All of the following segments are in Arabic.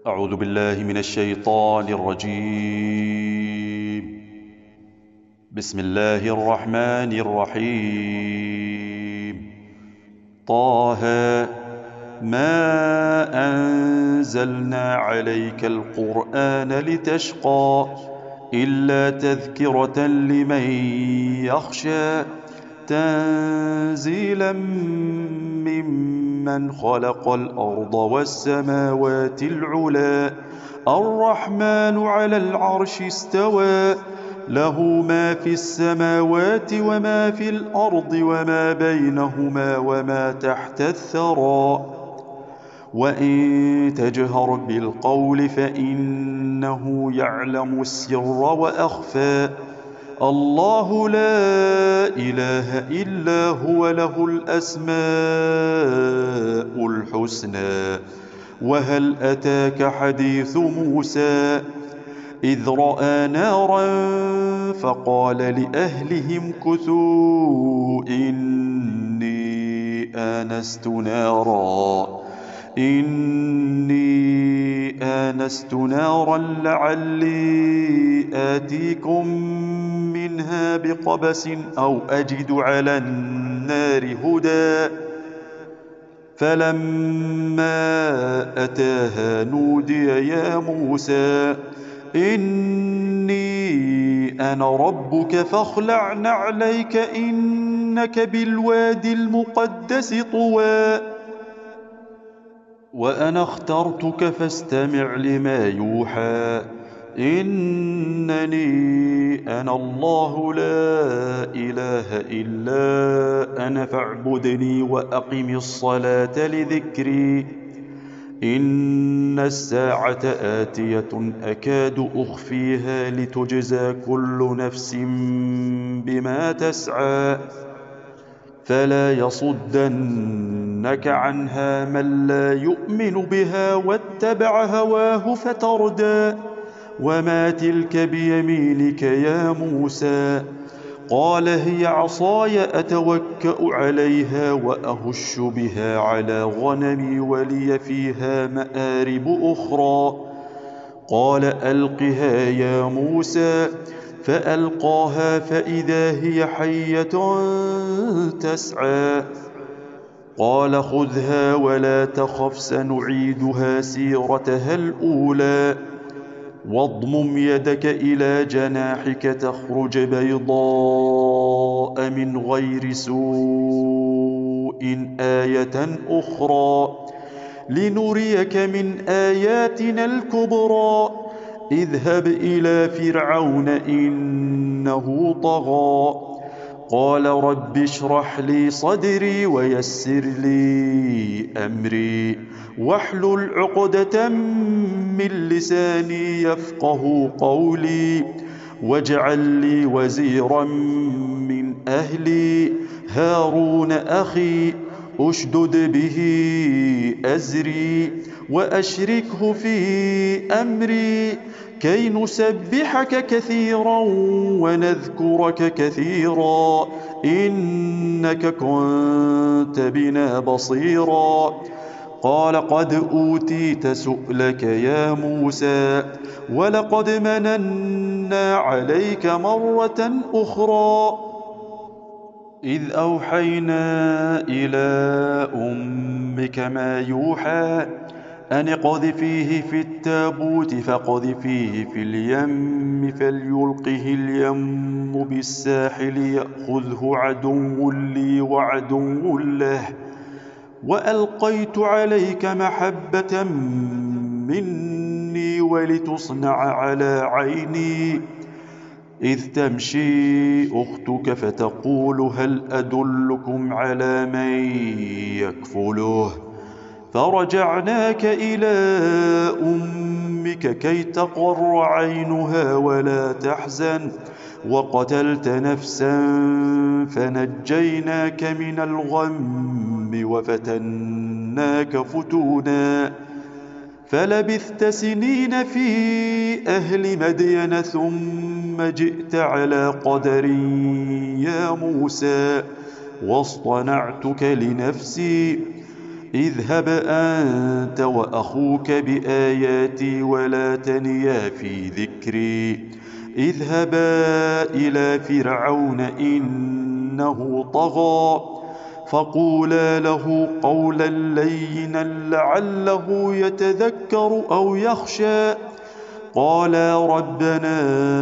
أعوذ بالله من الشيطان الرجيم. بسم الله الرحمن الرحيم. طه ما أنزلنا عليك القرآن لتشقى إلا تذكرة لمن يخشى تنزيلا ممن خلق الأرض والسماوات العلى الرحمن على العرش استوى له ما في السماوات وما في الأرض وما بينهما وما تحت الثرى وإن تجهر بالقول فإنه يعلم السر وأخفى الله لا إله إلا هو له الأسماء الحسنى وهل أتاك حديث موسى إذ رأى نارا فقال لأهلهم كثوا إني آنست نارا لعلي آتيكم منها بقبس أو أجد على النار هدى فلما أتاها نودي يا موسى إني أنا ربك فاخلع نعليك إنك بالوادي المقدس طوى وأنا اخترتك فاستمع لما يوحى إنني أنا الله لا إله إلا أنا فاعبدني وأقم الصلاة لذكري إن الساعة آتية أكاد أخفيها لتجزى كل نفس بما تسعى فلا يصدنك عنها من لا يؤمن بها واتبع هواه فتردى وما تلك بيمينك يا موسى قال هي عصاي أتوكأ عليها وأهش بها على غنمي ولي فيها مآرب أخرى قال ألقها يا موسى فألقاها فإذا هي حية تسعى قال خذها ولا تخف سنعيدها سيرتها الأولى واضمم يدك إلى جناحك تخرج بيضاء من غير سوء آية أخرى لنريك من آياتنا الكبرى اذهب إلى فرعون إنه طغى قال رب اشرح لي صدري ويسر لي أمري واحلل عقدة من لساني يفقه قولي واجعل لي وزيرا من أهلي هارون أخي أشدد به أزري وأشركه في أمري كي نسبحك كثيرا ونذكرك كثيرا إنك كنت بنا بصيرا قال قد أوتيت سؤلك يا موسى ولقد مننا عليك مرة أخرى إذ أوحينا إلى أمك ما يوحى أن اقذفيه في التابوت فاقذفيه في اليم فليلقه اليم بالساحل يأخذه عدو لي وعدو له وألقيت عليك محبة مني ولتصنع على عيني إذ تمشي أختك فتقول هل أدلكم على من يكفله فرجعناك إلى أمك كي تقر عينها ولا تحزن وقتلت نفسا فنجيناك من الغم وفتناك فتونا فلبثت سنين في أهل مدين ثم جئت على قدر يا موسى واصطنعتك لنفسي اذهب أنت وأخوك بآياتي ولا تنيا في ذكري اذهبا إلى فرعون إنه طغى فقولا له قولا لينا لعله يتذكر أو يخشى قالا ربنا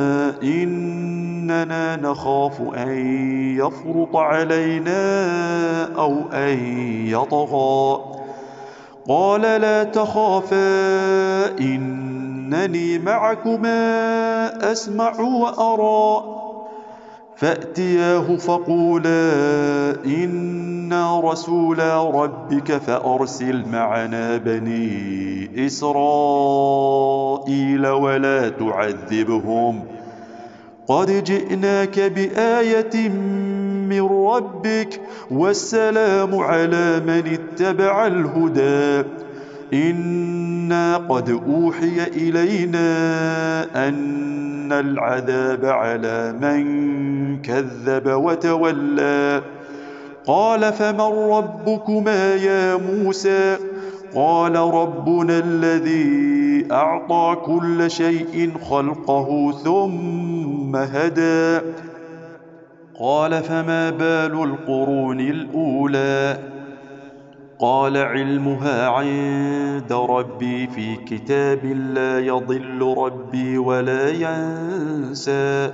إننا نخاف أن يفرط علينا أو أن يطغى قال لا تخافا إنني معكما أسمع وأرى فأتياه فقولا إنا رسولا ربك فأرسل معنا بني إسرائيل ولا تعذبهم قد جئناك بآية من ربك والسلام على من اتبع الهدى إنا قد أوحي إلينا أن العذاب على من كذب وتولى قال فمن ربكما يا موسى قال ربنا الذي أعطى كل شيء خلقه ثم هدى قال فما بال القرون الأولى قال علمها عند ربي في كتاب لا يضل ربي ولا ينسى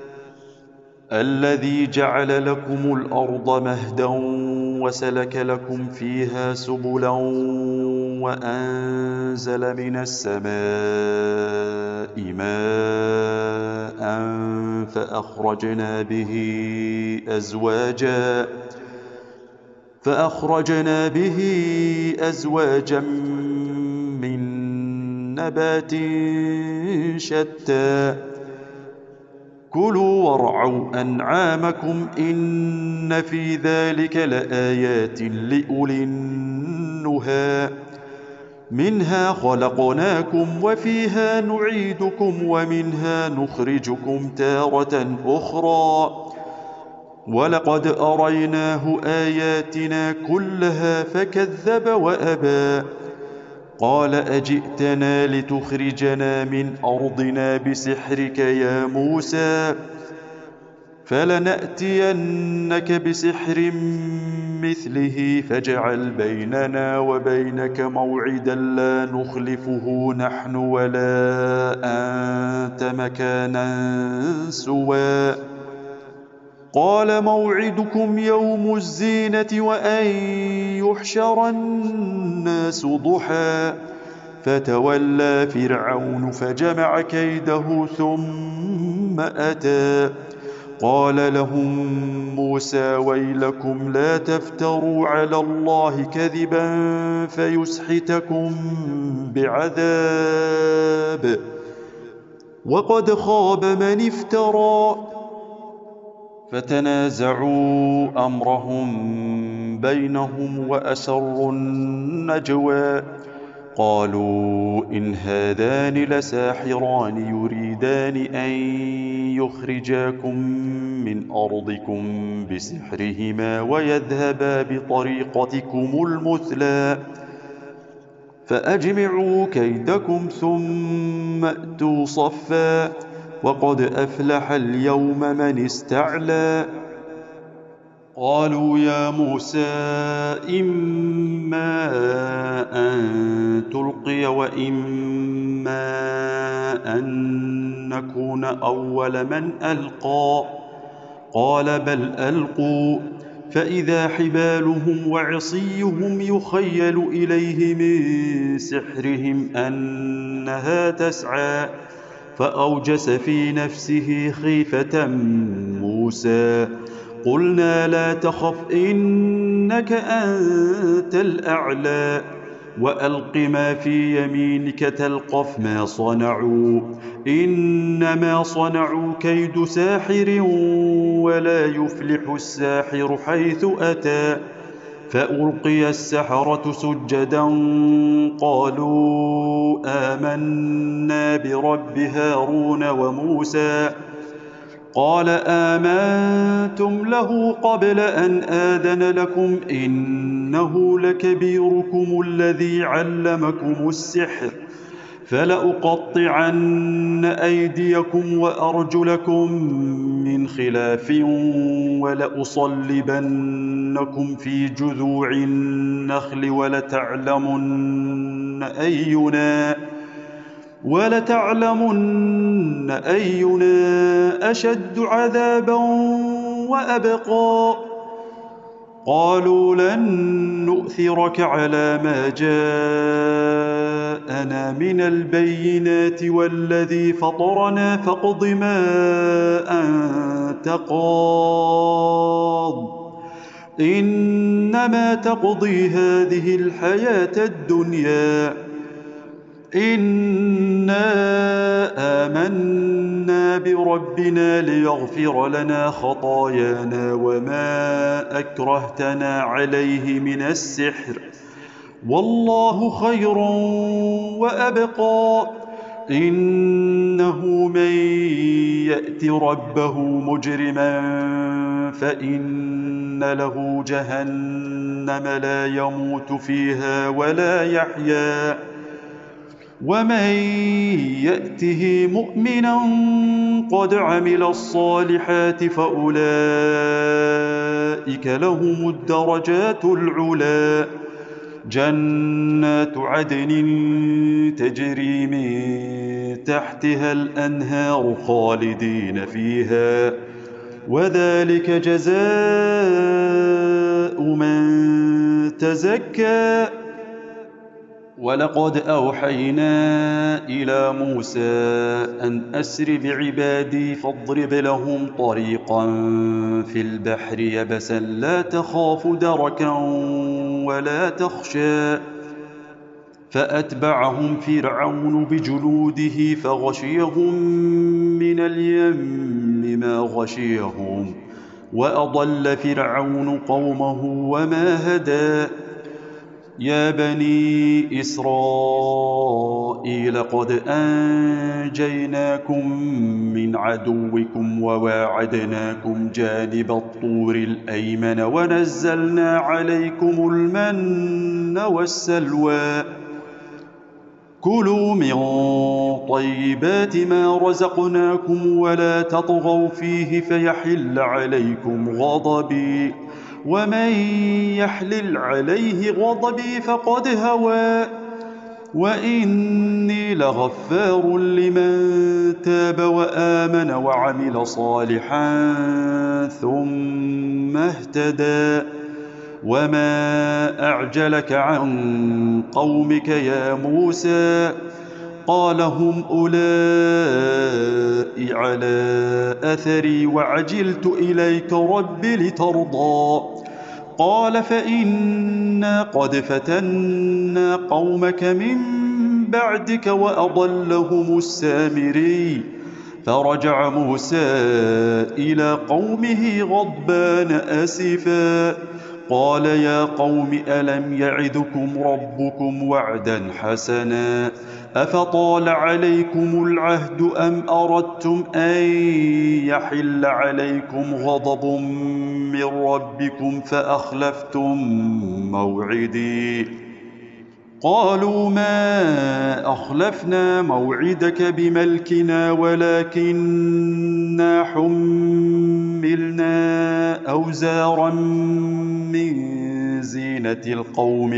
الذي جعل لكم الأرض مهدا وسلك لكم فيها سبلا وأنزل من السماء ماء فأخرجنا به أزواجا من نبات شتى كلوا وارعوا أنعامكم إن في ذلك لآيات لأولي النهى منها خلقناكم وفيها نعيدكم ومنها نخرجكم تارة أخرى ولقد أريناه آياتنا كلها فكذب وأبى قال أجئتنا لتخرجنا من أرضنا بسحرك يا موسى فلنأتينك بسحر مثله فاجعل بيننا وبينك موعدا لا نخلفه نحن ولا أنت مكانا سوى قال موعدكم يوم الزينة وأن يحشر الناس ضحى فتولى فرعون فجمع كيده ثم أتى قال لهم موسى ويلكم لا تفتروا على الله كذبا فيسحتكم بعذاب وقد خاب من افترى فتنازعوا أمرهم بينهم وأسروا النجوى قالوا إن هذان لساحران يريدان أن يخرجاكم من أرضكم بسحرهما ويذهبا بطريقتكم المثلى فأجمعوا كيدكم ثم أتوا صفا وقد أفلح اليوم من استعلى قالوا يا موسى إما أن تلقي وإما أن نكون أول من ألقى قال بل ألقوا فإذا حبالهم وعصيهم يخيل إليه من سحرهم أنها تسعى فأوجس في نفسه خيفة موسى قلنا لا تخف إنك أنت الأعلى وألق ما في يمينك تلقف ما صنعوا إنما صنعوا كيد ساحر ولا يفلح الساحر حيث أتى فألقي السحرة سجدا قالوا آمنا برب هارون وموسى قال آمنتم له قبل أن آذن لكم إن إنه لكبيركم الذي علمكم السحر فلأقطعن أيديكم وأرجلكم من خلاف ولأصلبنكم في جذوع النخل ولتعلمن أينا أشد عذابا وأبقى. قالوا لن نؤثرك على ما جاءنا من البينات والذي فطرنا فاقض ما أنت قاض إنما تقضي هذه الحياة الدنيا إنا آمنا بربنا ليغفر لنا خطايانا وما أكرهتنا عليه من السحر والله خير وأبقى. إنه من يأت ربه مجرما فإن له جهنم لا يموت فيها ولا يحيا ومن يأته مؤمنا قد عمل الصالحات فأولئك لهم الدرجات العلى جنات عدن تجري من تحتها الأنهار خالدين فيها وذلك جزاء من تزكى. ولقد أوحينا إلى موسى أن أسر بعبادي فاضرب لهم طريقا في البحر يبسا لا تخاف دركا ولا تخشى فأتبعهم فرعون بجنوده فغشيهم من اليم ما غشيهم وأضل فرعون قومه وما هدى. يا بني إسرائيل قد أنجيناكم من عدوكم وواعدناكم جانب الطور الأيمن ونزلنا عليكم المن والسلوى كلوا من طيبات ما رزقناكم ولا تطغوا فيه فيحل عليكم غضبي ومن يحلل عليه غضبي فقد هوى وإني لغفار لمن تاب وآمن وعمل صالحا ثم اهتدى. وما أعجلك عن قومك يا موسى قال هم أولئك على أثري وعجلت إليك رب لترضى قال فإنا قد فتنا قومك من بعدك وأضلهم السامري فرجع موسى إلى قومه غضبان أسفا قال يا قوم ألم يعدكم ربكم وعدا حسنا أفطال عليكم العهد أم أردتم أن يحل عليكم غضب من ربكم فأخلفتم موعدي قالوا ما أخلفنا موعدك بملكنا ولكننا حملنا أوزارا من زينة القوم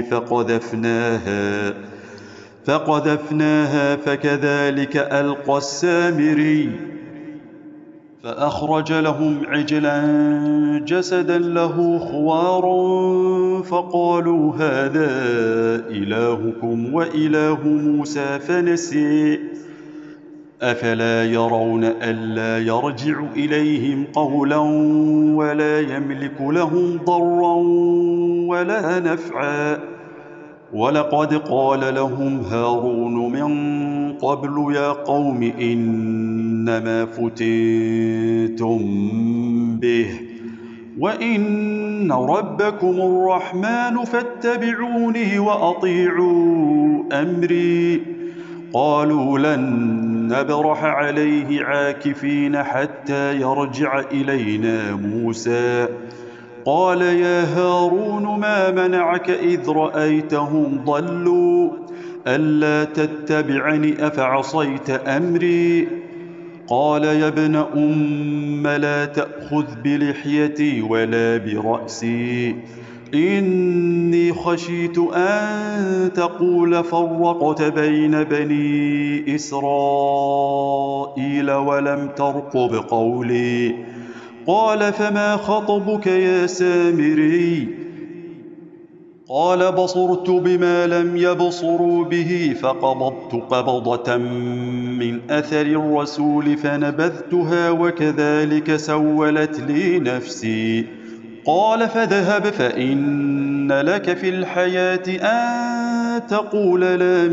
فقذفناها فكذلك ألقى السامري فأخرج لهم عجلا جسدا له خوار فقالوا هذا إلهكم وإله موسى فنسي أفلا يرون ألا يرجع إليهم قولا ولا يملك لهم ضرا ولا نفعا ولقد قال لهم هارون من قبل يا قوم إنما فتنتم به وإن ربكم الرحمن فاتبعوني وأطيعوا أمري قالوا لن نبرح عليه عاكفين حتى يرجع إلينا موسى قال يا هارون ما منعك إذ رأيتهم ضلوا ألا تتبعني أفعصيت أمري قال يا ابن أم لا تأخذ بلحيتي ولا برأسي إني خشيت أن تقول فرقت بين بني إسرائيل ولم ترقب قولي قال فما خطبك يا سامري قال بصرت بما لم يبصروا به فقبضت قبضة من أثر الرسول فنبذتها وكذلك سولت لي نفسي قال فاذهب فإن لك في الحياة أن تقول لا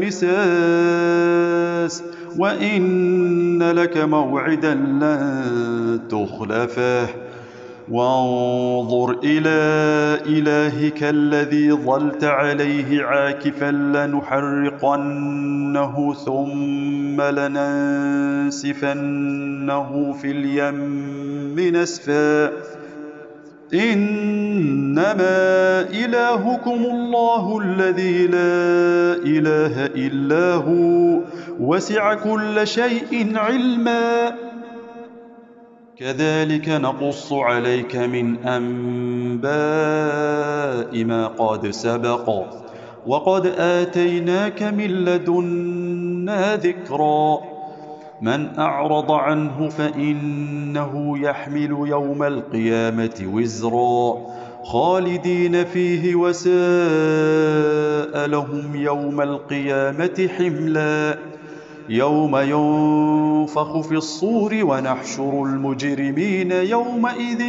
مساس وإن لك موعدا لن تخلفه وانظر إلى إلهك الذي ظلت عليه عاكفا لنحرقنه ثم لننسفنه في اليم نسفا إنما إلهكم الله الذي لا إله إلا هو وسع كل شيء علما كذلك نقص عليك من أنباء ما قد سبق وقد آتيناك من لدنا ذكرا من أعرض عنه فإنه يحمل يوم القيامة وزرا خالدين فيه وساء لهم يوم القيامة حملا يوم ينفخ في الصور ونحشر المجرمين يومئذ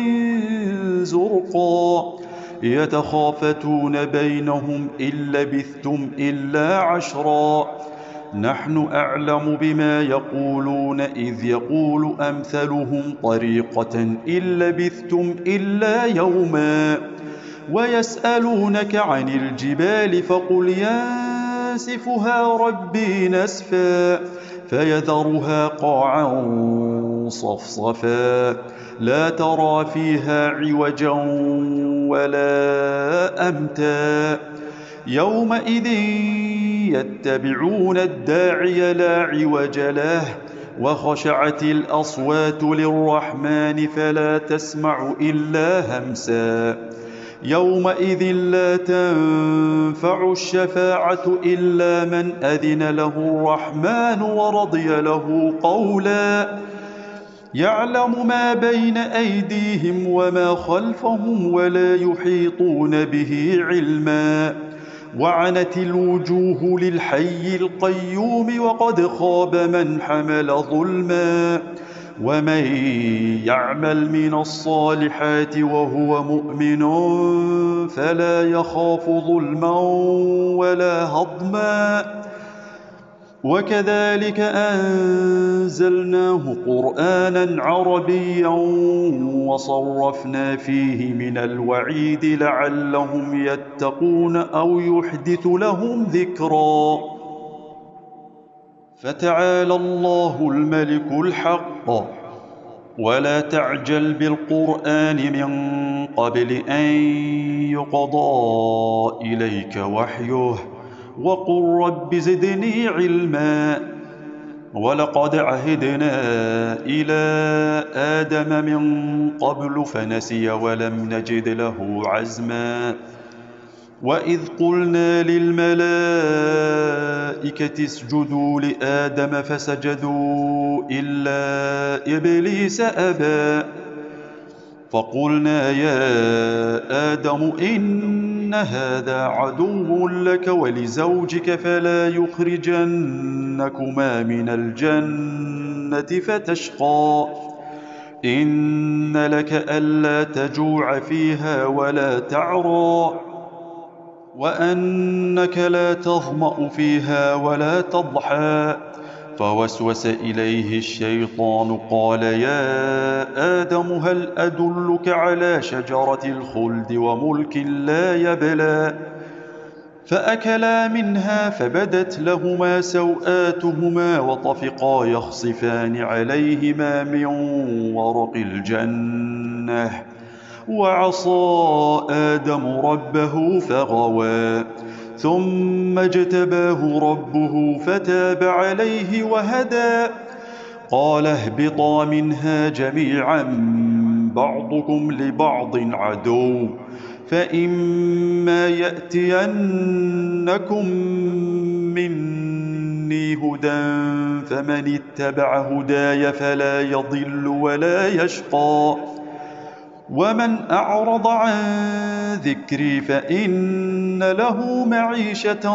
زرقا يتخافتون بينهم إن لبثتم إلا عشرا نحن أعلم بما يقولون إذ يقول أمثلهم طريقة إن لبثتم إلا يوما ويسألونك عن الجبال فقل ينسفها ربي نسفا فيذرها قاعا صفصفا لا ترى فيها عوجا ولا أمتا يومئذ يتبعون الداعي لا عوج له وخشعت الأصوات للرحمن فلا تسمع إلا همسا يومئذ لا تنفع الشفاعة إلا من أذن له الرحمن ورضي له قولا يعلم ما بين أيديهم وما خلفهم ولا يحيطون به علما وعنت الوجوه للحي القيوم وقد خاب من حمل ظلما ومن يعمل من الصالحات وهو مؤمن فلا يخاف ظلما ولا هضما وكذلك أنزلناه قرآنا عربيا وصرفنا فيه من الوعيد لعلهم يتقون أو يحدث لهم ذكرا فتعالى الله الملك الحق ولا تعجل بالقرآن من قبل أن يقضى إليك وحيه وقل رب زدني علما ولقد عهدنا إلى آدم من قبل فنسي ولم نجد له عزما وإذ قلنا للملائكة اسجدوا لآدم فسجدوا إلا إبليس أبى فقلنا يا آدم إن هذا عدو لك ولزوجك فلا يخرجنكما من الجنة فتشقى إن لك ألا تجوع فيها ولا تعرى وأنك لا تظمأ فيها ولا تضحى فوسوس إليه الشيطان قال يا آدم هل أدلك على شجرة الخلد وملك لا يبلى فأكلا منها فبدت لهما سوآتهما وطفقا يخصفان عليهما من ورق الجنة وعصى آدم ربه فغوى ثم اجتباه ربه فتاب عليه وهدى قال اهبطا منها جميعا بعضكم لبعض عدو فإما يأتينكم مني هدى فمن اتبع هداي فلا يضل ولا يشقى ومن أعرض عن ذكري فإن له معيشة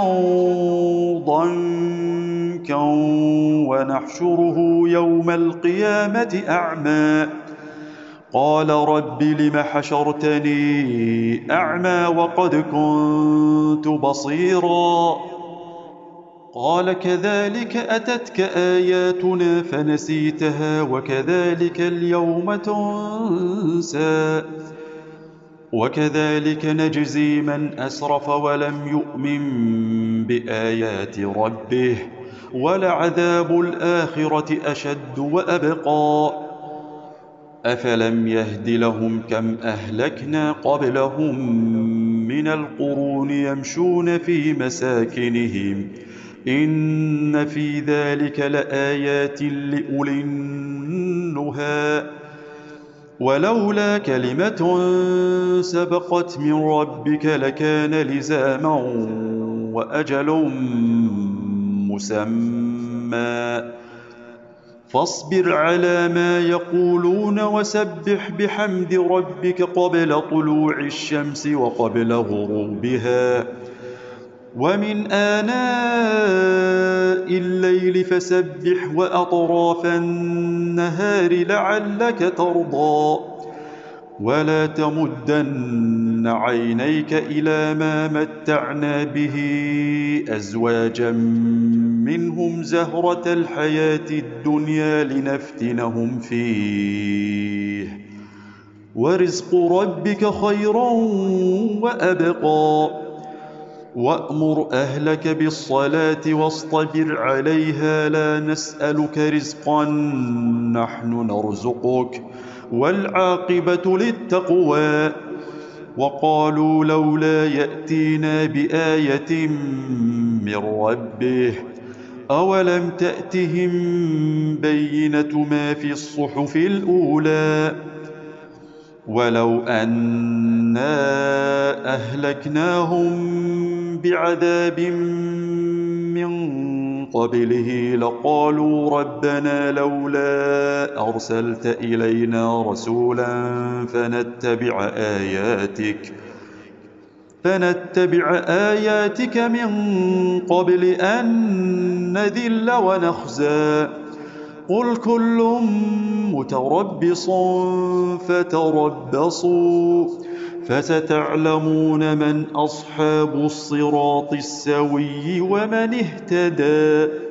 ضنكا ونحشره يوم القيامة أعمى قال رب لم حشرتني أعمى وقد كنت بصيرا قال كذلك أتتك آياتنا فنسيتها وكذلك اليوم تنسى وكذلك نجزي من أسرف ولم يؤمن بآيات ربه ولعذاب الآخرة أشد وأبقى أفلم يهد لهم كم أهلكنا قبلهم من القرون يمشون في مساكنهم إن في ذلك لآيات لأولي النهى ولولا كلمة سبقت من ربك لكان لزاما وأجل مسمى فاصبر على ما يقولون وسبح بحمد ربك قبل طلوع الشمس وقبل غروبها ومن آناء الليل فسبح وأطراف النهار لعلك ترضى ولا تمدن عينيك إلى ما متعنا به أزواجا منهم زهرة الحياة الدنيا لنفتنهم فيه ورزق ربك خيرا وأبقى وأمر أهلك بالصلاة واصطبر عليها لا نسألك رزقا نحن نرزقك والعاقبة للتقوى وقالوا لولا يأتينا بآية من ربه أولم تأتهم بينة ما في الصحف الأولى ولو أنا أهلكناهم بعذاب من قبله لقالوا ربنا لولا أرسلت إلينا رسولا فنتبع آياتك من قبل أن نذل ونخزى قل كل متربص فتربصوا فستعلمون من أصحاب الصراط السوي ومن اهتدى